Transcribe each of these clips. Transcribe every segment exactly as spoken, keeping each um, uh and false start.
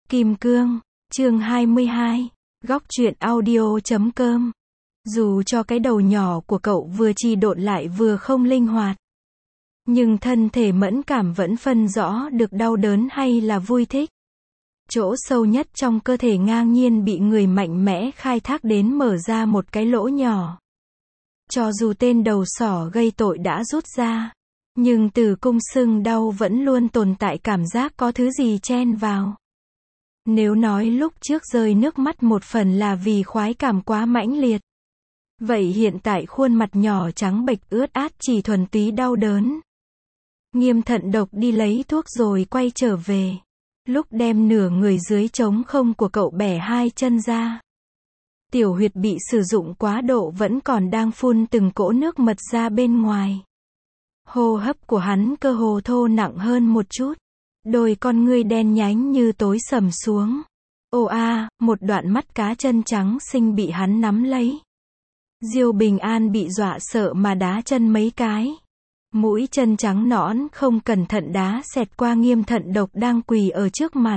Kim Cương, chương hai mươi hai, góc truyện audio chấm com. Dù cho cái đầu nhỏ của cậu vừa trì độn lại vừa không linh hoạt, nhưng thân thể mẫn cảm vẫn phân rõ được đau đớn hay là vui thích. Chỗ sâu nhất trong cơ thể ngang nhiên bị người mạnh mẽ khai thác đến mở ra một cái lỗ nhỏ. Cho dù tên đầu sỏ gây tội đã rút ra, nhưng từ cung sưng đau vẫn luôn tồn tại cảm giác có thứ gì chen vào. Nếu nói lúc trước rơi nước mắt một phần là vì khoái cảm quá mãnh liệt, vậy hiện tại khuôn mặt nhỏ trắng bệch ướt át chỉ thuần túy đau đớn. Nghiêm thận độc đi lấy thuốc rồi quay trở về. Lúc đem nửa người dưới trống không của cậu bẻ hai chân ra, tiểu huyệt bị sử dụng quá độ vẫn còn đang phun từng cỗ nước mật ra bên ngoài. Hô hấp của hắn cơ hồ thô nặng hơn một chút. Đôi con ngươi đen nhánh như tối sầm xuống. Ô a, một đoạn mắt cá chân trắng xinh bị hắn nắm lấy. Diêu Bình An bị dọa sợ mà đá chân mấy cái. Mũi chân trắng nõn không cẩn thận đá xẹt qua Nghiêm thận độc đang quỳ ở trước mặt.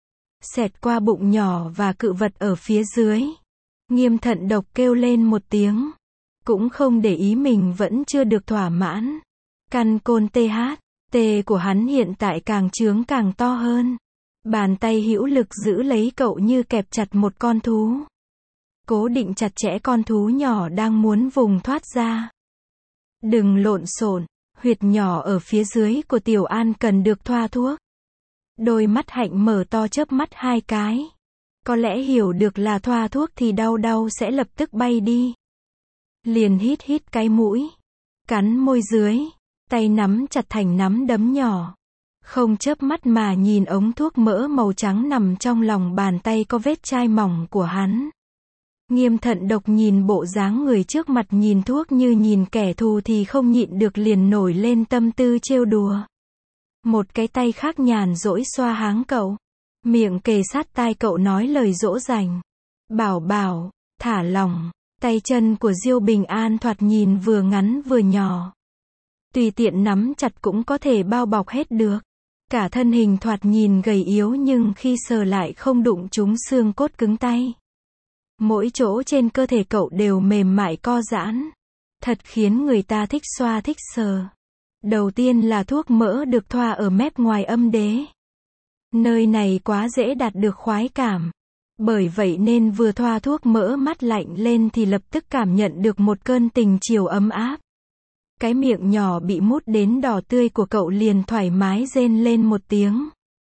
Xẹt qua bụng nhỏ và cự vật ở phía dưới. Nghiêm thận độc kêu lên một tiếng. Cũng không để ý mình vẫn chưa được thỏa mãn. Căn côn tê hát. Tê của hắn hiện tại càng trướng càng to hơn. Bàn tay hữu lực giữ lấy cậu như kẹp chặt một con thú. Cố định chặt chẽ con thú nhỏ đang muốn vùng thoát ra. Đừng lộn xộn, huyệt nhỏ ở phía dưới của Tiểu An cần được thoa thuốc. Đôi mắt hạnh mở to chớp mắt hai cái. Có lẽ hiểu được là thoa thuốc thì đau đau sẽ lập tức bay đi. Liền hít hít cái mũi. Cắn môi dưới. Tay nắm chặt thành nắm đấm nhỏ. Không chớp mắt mà nhìn ống thuốc mỡ màu trắng nằm trong lòng bàn tay có vết chai mỏng của hắn. Nghiêm thận độc nhìn bộ dáng người trước mặt nhìn thuốc như nhìn kẻ thù thì không nhịn được liền nổi lên tâm tư trêu đùa. Một cái tay khác nhàn rỗi xoa háng cậu. Miệng kề sát tai cậu nói lời dỗ dành. Bảo bảo, thả lỏng. Tay chân của Diêu Bình An thoạt nhìn vừa ngắn vừa nhỏ. Tùy tiện nắm chặt cũng có thể bao bọc hết được. Cả thân hình thoạt nhìn gầy yếu nhưng khi sờ lại không đụng trúng xương cốt cứng tay. Mỗi chỗ trên cơ thể cậu đều mềm mại co giãn. Thật khiến người ta thích xoa thích sờ. Đầu tiên là thuốc mỡ được thoa ở mép ngoài âm đế. Nơi này quá dễ đạt được khoái cảm. Bởi vậy nên vừa thoa thuốc mỡ mắt lạnh lên thì lập tức cảm nhận được một cơn tình chiều ấm áp. Cái miệng nhỏ bị mút đến đỏ tươi của cậu liền thoải mái rên lên một tiếng.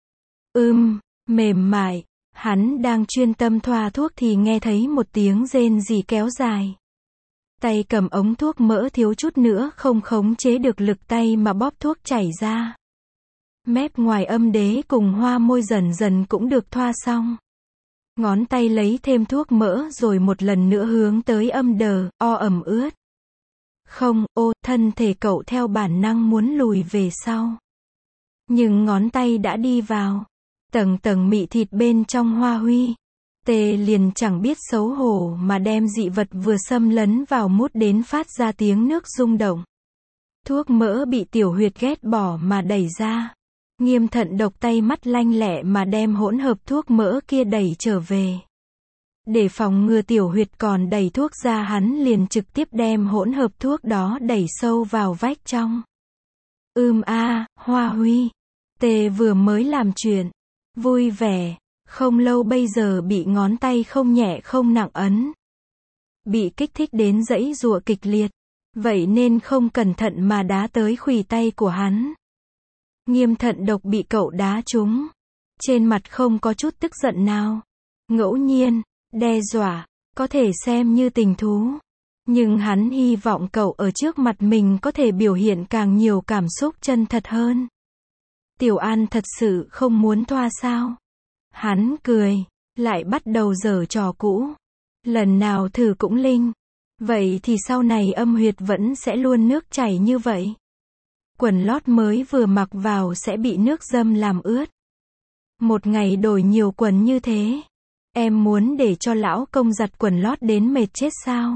Ưm, mềm mại. Hắn đang chuyên tâm thoa thuốc thì nghe thấy một tiếng rên rỉ kéo dài. Tay cầm ống thuốc mỡ thiếu chút nữa không khống chế được lực tay mà bóp thuốc chảy ra. Mép ngoài âm đế cùng hoa môi dần dần cũng được thoa xong. Ngón tay lấy thêm thuốc mỡ rồi một lần nữa hướng tới âm đờ, o ẩm ướt. Không, ô, thân thể cậu theo bản năng muốn lùi về sau. Nhưng ngón tay đã đi vào. Tầng tầng mị thịt bên trong hoa huy. Tê liền chẳng biết xấu hổ mà đem dị vật vừa xâm lấn vào mút đến phát ra tiếng nước rung động. Thuốc mỡ bị tiểu huyệt ghét bỏ mà đẩy ra. Nghiêm thận độc tay mắt lanh lẹ mà đem hỗn hợp thuốc mỡ kia đẩy trở về. Để phòng ngừa tiểu huyệt còn đẩy thuốc ra hắn liền trực tiếp đem hỗn hợp thuốc đó đẩy sâu vào vách trong. Ưm a, Hoa Huy. Tê vừa mới làm chuyện. Vui vẻ. Không lâu bây giờ bị ngón tay không nhẹ không nặng ấn. Bị kích thích đến giãy giụa kịch liệt. Vậy nên không cẩn thận mà đá tới khuỷu tay của hắn. Nghiêm thận độc bị cậu đá trúng. Trên mặt không có chút tức giận nào. Ngẫu nhiên. Đe dọa, có thể xem như tình thú. Nhưng hắn hy vọng cậu ở trước mặt mình có thể biểu hiện càng nhiều cảm xúc chân thật hơn. Tiểu An thật sự không muốn thoa sao? Hắn cười, lại bắt đầu giở trò cũ. Lần nào thử cũng linh. Vậy thì sau này âm huyệt vẫn sẽ luôn nước chảy như vậy. Quần lót mới vừa mặc vào sẽ bị nước dâm làm ướt. Một ngày đổi nhiều quần như thế. Em muốn để cho lão công giặt quần lót đến mệt chết sao?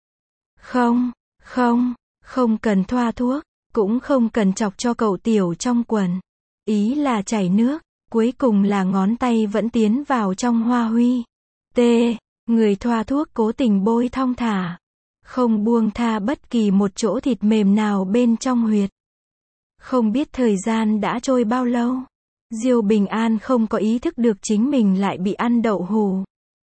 Không, không, không cần thoa thuốc, cũng không cần chọc cho cậu tiểu trong quần. Ý là chảy nước. Cuối cùng là ngón tay vẫn tiến vào trong hoa huy. T. Người thoa thuốc cố tình bôi thong thả. Không buông tha bất kỳ một chỗ thịt mềm nào bên trong huyệt. Không biết thời gian đã trôi bao lâu. Diêu Bình An không có ý thức được chính mình lại bị ăn đậu hù.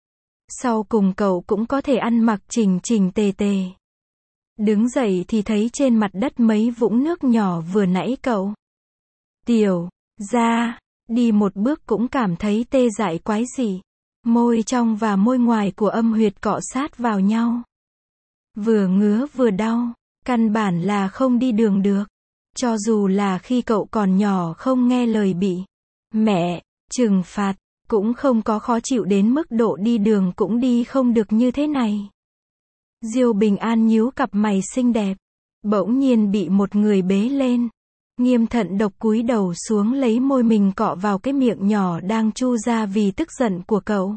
Sau cùng cậu cũng có thể ăn mặc chỉnh chỉnh tề tề. Đứng dậy thì thấy trên mặt đất mấy vũng nước nhỏ vừa nãy cậu. Tiểu ra, đi một bước cũng cảm thấy tê dại quái dị. Môi trong và môi ngoài của âm huyệt cọ sát vào nhau. Vừa ngứa vừa đau, căn bản là không đi đường được. Cho dù là khi cậu còn nhỏ không nghe lời bị mẹ trừng phạt, cũng không có khó chịu đến mức độ đi đường cũng đi không được như thế này. Diêu Bình An nhíu cặp mày xinh đẹp, bỗng nhiên bị một người bế lên. Nghiêm Thận Độc cúi đầu xuống lấy môi mình cọ vào cái miệng nhỏ đang chu ra vì tức giận của cậu.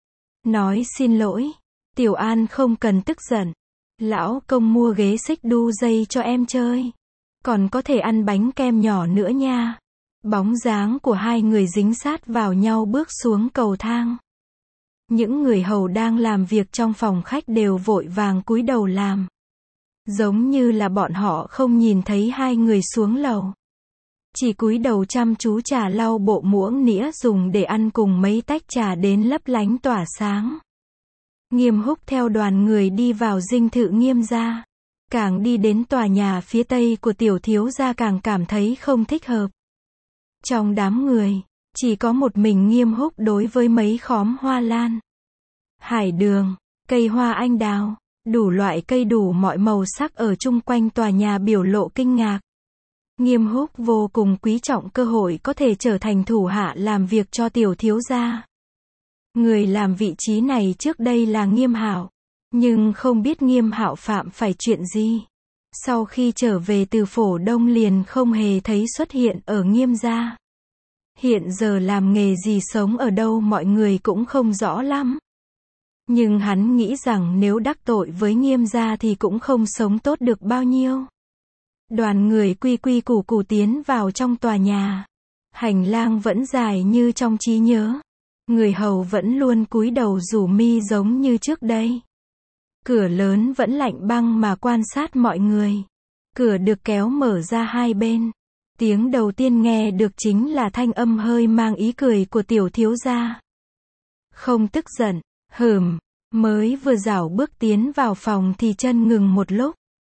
Nói xin lỗi, Tiểu An không cần tức giận. Lão công mua ghế xích đu dây cho em chơi. Còn có thể ăn bánh kem nhỏ nữa nha. Bóng dáng của hai người dính sát vào nhau bước xuống cầu thang. Những người hầu đang làm việc trong phòng khách đều vội vàng cúi đầu làm. Giống như là bọn họ không nhìn thấy hai người xuống lầu. Chỉ cúi đầu chăm chú trà lau bộ muỗng nĩa dùng để ăn cùng mấy tách trà đến lấp lánh tỏa sáng. Nghiêm Húc theo đoàn người đi vào dinh thự Nghiêm gia. Càng đi đến tòa nhà phía tây của tiểu thiếu gia càng cảm thấy không thích hợp. Trong đám người, chỉ có một mình Nghiêm Húc đối với mấy khóm hoa lan, hải đường, cây hoa anh đào, đủ loại cây đủ mọi màu sắc ở chung quanh tòa nhà biểu lộ kinh ngạc. Nghiêm Húc vô cùng quý trọng cơ hội có thể trở thành thủ hạ làm việc cho tiểu thiếu gia. Người làm vị trí này trước đây là Nghiêm Hạo, nhưng không biết Nghiêm Hạo phạm phải chuyện gì. Sau khi trở về từ Phổ Đông liền không hề thấy xuất hiện ở Nghiêm gia. Hiện giờ làm nghề gì sống ở đâu mọi người cũng không rõ lắm. Nhưng hắn nghĩ rằng nếu đắc tội với Nghiêm gia thì cũng không sống tốt được bao nhiêu. Đoàn người quy quy củ củ tiến vào trong tòa nhà. Hành lang vẫn dài như trong trí nhớ. Người hầu vẫn luôn cúi đầu rủ mi giống như trước đây. Cửa lớn vẫn lạnh băng mà quan sát mọi người. Cửa được kéo mở ra hai bên. Tiếng đầu tiên nghe được chính là thanh âm hơi mang ý cười của tiểu thiếu gia. Không tức giận, hừm, mới vừa dảo bước tiến vào phòng thì chân ngừng một lúc.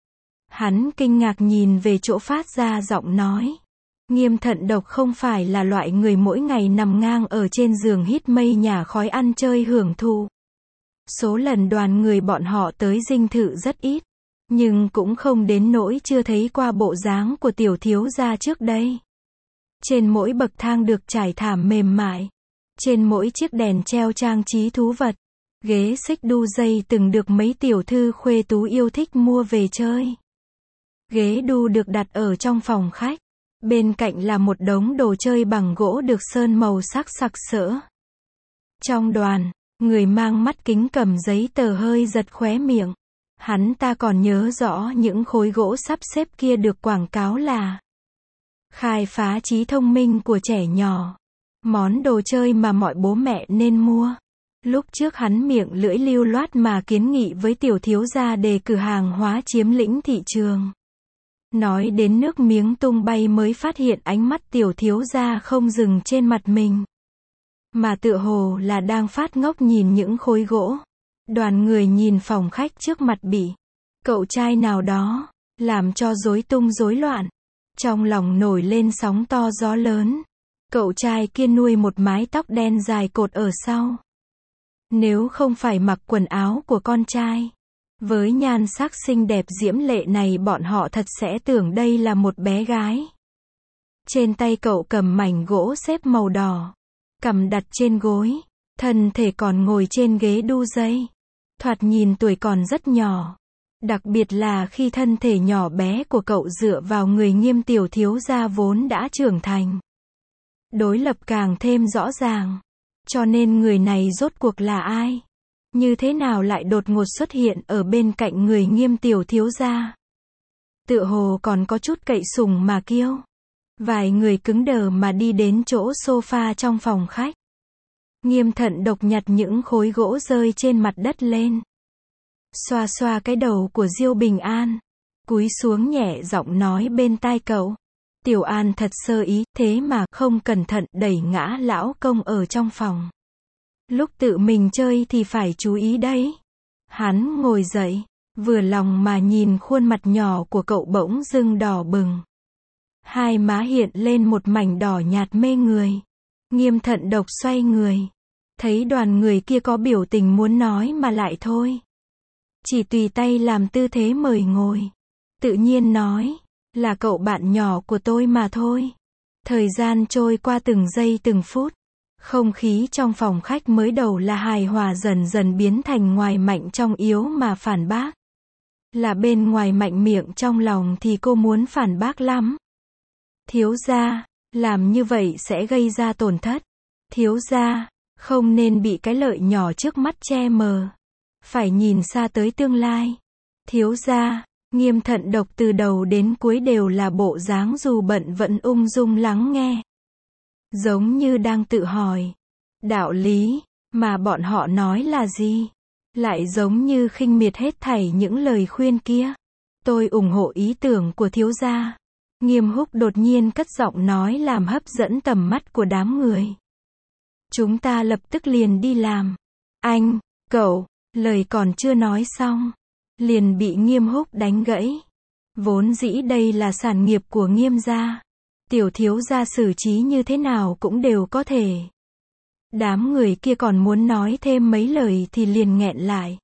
Hắn kinh ngạc nhìn về chỗ phát ra giọng nói. Nghiêm Thận Độc không phải là loại người mỗi ngày nằm ngang ở trên giường hít mây nhả khói ăn chơi hưởng thụ. Số lần đoàn người bọn họ tới dinh thự rất ít, nhưng cũng không đến nỗi chưa thấy qua bộ dáng của tiểu thiếu gia trước đây. Trên mỗi bậc thang được trải thảm mềm mại, trên mỗi chiếc đèn treo trang trí thú vật, ghế xích đu dây từng được mấy tiểu thư khuê tú yêu thích mua về chơi. Ghế đu được đặt ở trong phòng khách, bên cạnh là một đống đồ chơi bằng gỗ được sơn màu sắc sặc sỡ. Trong đoàn, người mang mắt kính cầm giấy tờ hơi giật khóe miệng. Hắn ta còn nhớ rõ những khối gỗ sắp xếp kia được quảng cáo là khai phá trí thông minh của trẻ nhỏ. Món đồ chơi mà mọi bố mẹ nên mua. Lúc trước hắn miệng lưỡi lưu loát mà kiến nghị với tiểu thiếu gia đề cử hàng hóa chiếm lĩnh thị trường. Nói đến nước miếng tung bay mới phát hiện ánh mắt tiểu thiếu gia không dừng trên mặt mình, mà tựa hồ là đang phát ngốc nhìn những khối gỗ. Đoàn người nhìn phòng khách trước mặt bị cậu trai nào đó làm cho rối tung rối loạn. Trong lòng nổi lên sóng to gió lớn. Cậu trai kia nuôi một mái tóc đen dài cột ở sau. Nếu không phải mặc quần áo của con trai, với nhan sắc xinh đẹp diễm lệ này bọn họ thật sẽ tưởng đây là một bé gái. Trên tay cậu cầm mảnh gỗ xếp màu đỏ, cằm đặt trên gối, thân thể còn ngồi trên ghế đu dây. Thoạt nhìn tuổi còn rất nhỏ. Đặc biệt là khi thân thể nhỏ bé của cậu dựa vào người Nghiêm tiểu thiếu gia vốn đã trưởng thành. Đối lập càng thêm rõ ràng. Cho nên người này rốt cuộc là ai? Như thế nào lại đột ngột xuất hiện ở bên cạnh người Nghiêm tiểu thiếu gia? Tựa hồ còn có chút cậy sùng mà kiêu. Vài người cứng đờ mà đi đến chỗ sofa trong phòng khách. Nghiêm Thận Độc nhặt những khối gỗ rơi trên mặt đất lên. Xoa xoa cái đầu của Diêu Bình An. Cúi xuống nhẹ giọng nói bên tai cậu. Tiểu An thật sơ ý, thế mà không cẩn thận đẩy ngã lão công ở trong phòng. Lúc tự mình chơi thì phải chú ý đấy. Hắn ngồi dậy, vừa lòng mà nhìn khuôn mặt nhỏ của cậu bỗng dưng đỏ bừng. Hai má hiện lên một mảnh đỏ nhạt mê người. Nghiêm Thận Độc xoay người. Thấy đoàn người kia có biểu tình muốn nói mà lại thôi. Chỉ tùy tay làm tư thế mời ngồi. Tự nhiên nói, là cậu bạn nhỏ của tôi mà thôi. Thời gian trôi qua từng giây từng phút. Không khí trong phòng khách mới đầu là hài hòa dần dần biến thành ngoài mạnh trong yếu mà phản bác. Là bên ngoài mạnh miệng trong lòng thì cô muốn phản bác lắm. Thiếu gia, làm như vậy sẽ gây ra tổn thất. Thiếu gia, không nên bị cái lợi nhỏ trước mắt che mờ. Phải nhìn xa tới tương lai. Thiếu gia, Nghiêm Thận Độc từ đầu đến cuối đều là bộ dáng dù bận vẫn ung dung lắng nghe. Giống như đang tự hỏi. Đạo lý, mà bọn họ nói là gì? Lại giống như khinh miệt hết thảy những lời khuyên kia. Tôi ủng hộ ý tưởng của thiếu gia. Nghiêm Húc đột nhiên cất giọng nói làm hấp dẫn tầm mắt của đám người. Chúng ta lập tức liền đi làm. Anh, cậu, lời còn chưa nói xong. Liền bị Nghiêm Húc đánh gãy. Vốn dĩ đây là sản nghiệp của Nghiêm gia. Tiểu thiếu gia xử trí như thế nào cũng đều có thể. Đám người kia còn muốn nói thêm mấy lời thì liền nghẹn lại.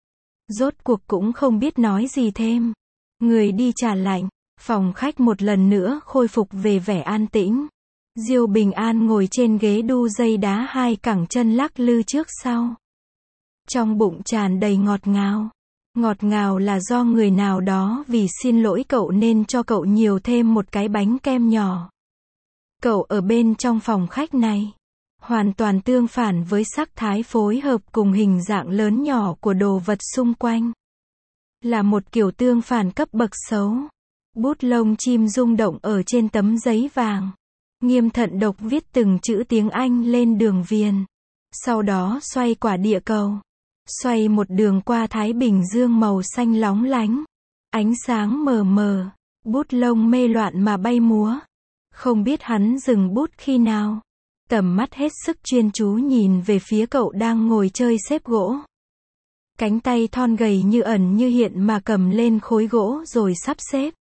Rốt cuộc cũng không biết nói gì thêm. Người đi trả lạnh. Phòng khách một lần nữa khôi phục về vẻ an tĩnh. Diêu Bình An ngồi trên ghế đu dây đá hai cẳng chân lắc lư trước sau. Trong bụng tràn đầy ngọt ngào. Ngọt ngào là do người nào đó vì xin lỗi cậu nên cho cậu nhiều thêm một cái bánh kem nhỏ. Cậu ở bên trong phòng khách này. Hoàn toàn tương phản với sắc thái phối hợp cùng hình dạng lớn nhỏ của đồ vật xung quanh. Là một kiểu tương phản cấp bậc xấu. Bút lông chim rung động ở trên tấm giấy vàng. Nghiêm Thận Độc viết từng chữ tiếng Anh lên đường viền. Sau đó xoay quả địa cầu. Xoay một đường qua Thái Bình Dương màu xanh lóng lánh. Ánh sáng mờ mờ. Bút lông mê loạn mà bay múa. Không biết hắn dừng bút khi nào. Tầm mắt hết sức chuyên chú nhìn về phía cậu đang ngồi chơi xếp gỗ. Cánh tay thon gầy như ẩn như hiện mà cầm lên khối gỗ rồi sắp xếp.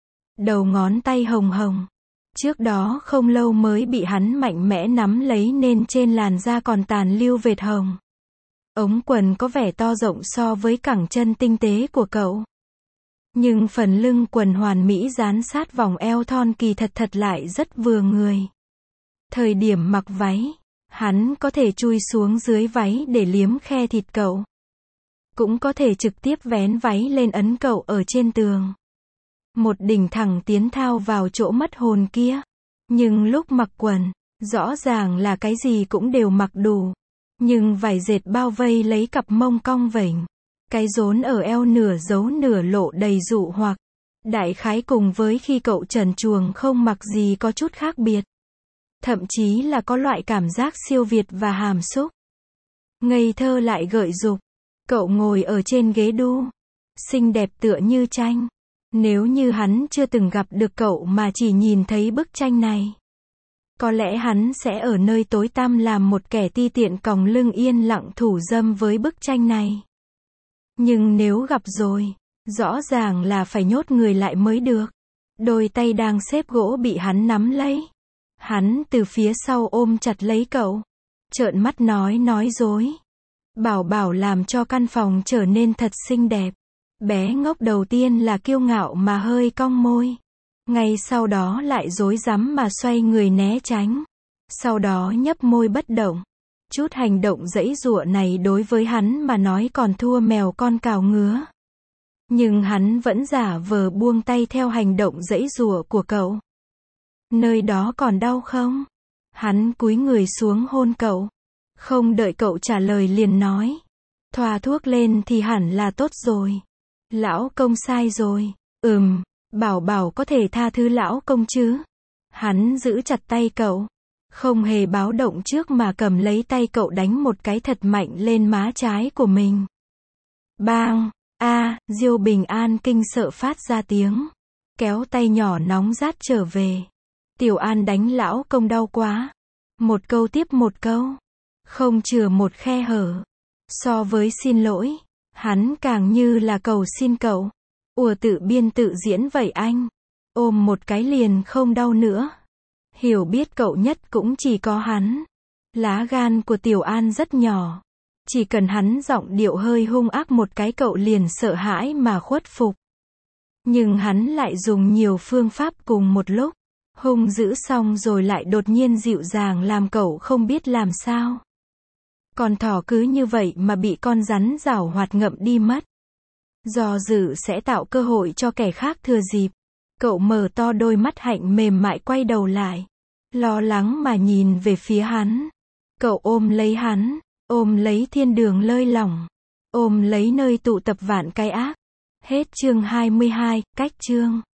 Đầu ngón tay hồng hồng. Trước đó không lâu mới bị hắn mạnh mẽ nắm lấy nên trên làn da còn tàn lưu vệt hồng. Ống quần có vẻ to rộng so với cẳng chân tinh tế của cậu. Nhưng phần lưng quần hoàn mỹ dán sát vòng eo thon kỳ thật thật lại rất vừa người. Thời điểm mặc váy, hắn có thể chui xuống dưới váy để liếm khe thịt cậu. Cũng có thể trực tiếp vén váy lên ấn cậu ở trên tường. Một đỉnh thẳng tiến thao vào chỗ mất hồn kia. Nhưng lúc mặc quần, rõ ràng là cái gì cũng đều mặc đủ. Nhưng vải dệt bao vây lấy cặp mông cong vểnh. Cái rốn ở eo nửa giấu nửa lộ đầy dụ hoặc. Đại khái cùng với khi cậu trần truồng không mặc gì có chút khác biệt. Thậm chí là có loại cảm giác siêu việt và hàm xúc. Ngây thơ lại gợi dục. Cậu ngồi ở trên ghế đu. Xinh đẹp tựa như tranh. Nếu như hắn chưa từng gặp được cậu mà chỉ nhìn thấy bức tranh này. Có lẽ hắn sẽ ở nơi tối tăm làm một kẻ ti tiện còng lưng yên lặng thủ dâm với bức tranh này. Nhưng nếu gặp rồi, rõ ràng là phải nhốt người lại mới được. Đôi tay đang xếp gỗ bị hắn nắm lấy. Hắn từ phía sau ôm chặt lấy cậu. Trợn mắt nói nói dối. Bảo bảo làm cho căn phòng trở nên thật xinh đẹp. Bé ngốc đầu tiên là kiêu ngạo mà hơi cong môi. Ngay sau đó lại rối rắm mà xoay người né tránh. Sau đó nhấp môi bất động. Chút hành động giãy giụa này đối với hắn mà nói còn thua mèo con cào ngứa. Nhưng hắn vẫn giả vờ buông tay theo hành động giãy giụa của cậu. Nơi đó còn đau không? Hắn cúi người xuống hôn cậu. Không đợi cậu trả lời liền nói. Thoa thuốc lên thì hẳn là tốt rồi. Lão công sai rồi. Ừm, bảo bảo có thể tha thứ lão công chứ? Hắn giữ chặt tay cậu. Không hề báo động trước mà cầm lấy tay cậu đánh một cái thật mạnh lên má trái của mình. Bang! A, Diêu Bình An kinh sợ phát ra tiếng. Kéo tay nhỏ nóng rát trở về. Tiểu An đánh lão công đau quá. Một câu tiếp một câu. Không chừa một khe hở. So với xin lỗi, hắn càng như là cầu xin cậu. Ùa tự biên tự diễn vậy anh. Ôm một cái liền không đau nữa. Hiểu biết cậu nhất cũng chỉ có hắn. Lá gan của Tiểu An rất nhỏ. Chỉ cần hắn giọng điệu hơi hung ác một cái cậu liền sợ hãi mà khuất phục. Nhưng hắn lại dùng nhiều phương pháp cùng một lúc. Hung dữ xong rồi lại đột nhiên dịu dàng làm cậu không biết làm sao. Con thỏ cứ như vậy mà bị con rắn giảo hoạt ngậm đi mất. Do dự sẽ tạo cơ hội cho kẻ khác thừa dịp. Cậu mở to đôi mắt hạnh mềm mại quay đầu lại. Lo lắng mà nhìn về phía hắn. Cậu ôm lấy hắn. Ôm lấy thiên đường lơi lỏng. Ôm lấy nơi tụ tập vạn cái ác. Hết chương hai mươi hai, cách chương.